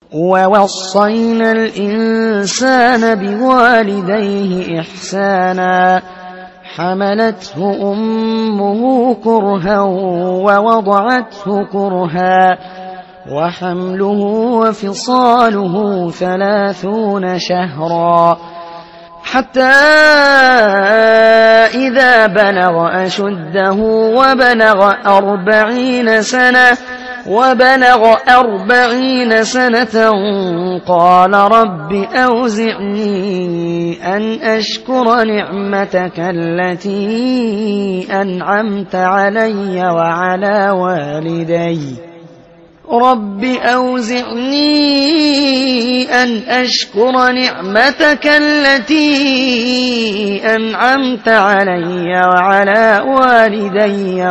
ووصينا الإنسان بوالديه إحسانا حملته أمه كرها ووضعته كرها وحمله وفصاله 30 شهرا حتى إذا بلغ أشده وبلغ 40 سنة قال رب أوزعني أن أشكر نعمتك التي أنعمت علي وعلى والدي رب أوزعني أن أشكر نعمتك التي أنعمت علي وعلى والدي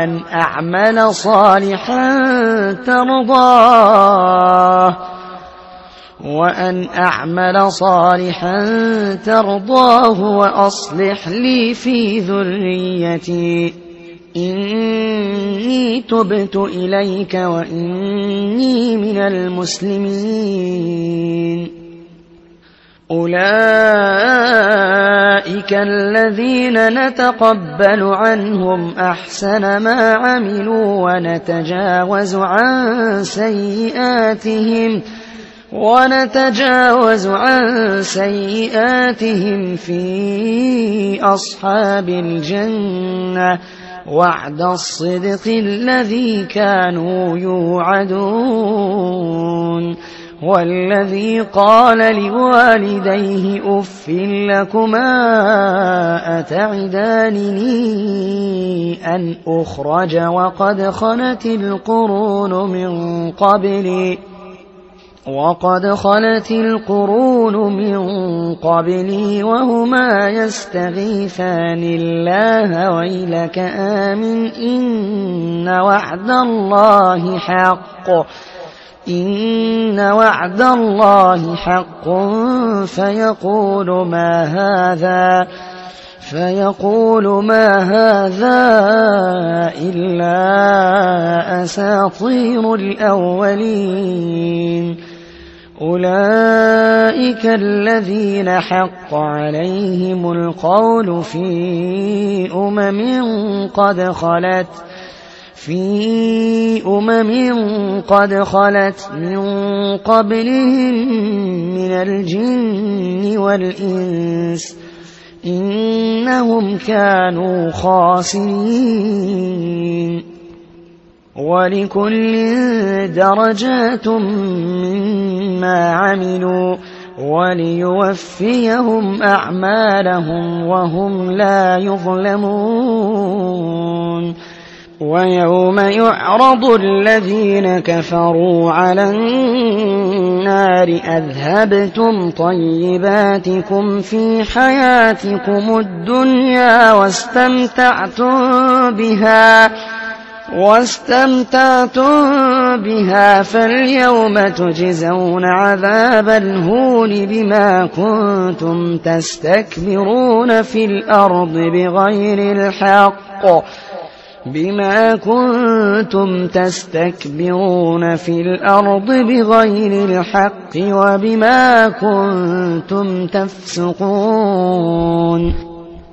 وأن أعمل صالحا ترضاه وأصلح لي في ذريتي إني تبت إليك وإني من المسلمين أولئك الذين نتقبل عنهم أحسن ما عملوا ونتجاوز عن سيئاتهم في أصحاب الجنة وعد الصدق الذي كانوا يوعدون والذي قال لوالديه أف لكما أتعدانني أن أخرج وقد خلت القرون من قبلي وهما يستغيثان الله ويلك آمن إن وعد الله حق فيقول ما هذا إلا أساطير الأولين أولئك الذين حق عليهم القول في أمم قد خلت من قبلهم من الجن والإنس إنهم كانوا خاسرين ولكل درجات مما عملوا وليوفيهم أعمالهم وهم لا يظلمون ويوم يعرض الذين كفروا على النار أذهبتم طيباتكم في حياتكم الدنيا واستمتعتم بها فاليوم تجزون عذاب الهون بما كنتم تستكبرون في الأرض بغير الحق وبما كنتم تفسقون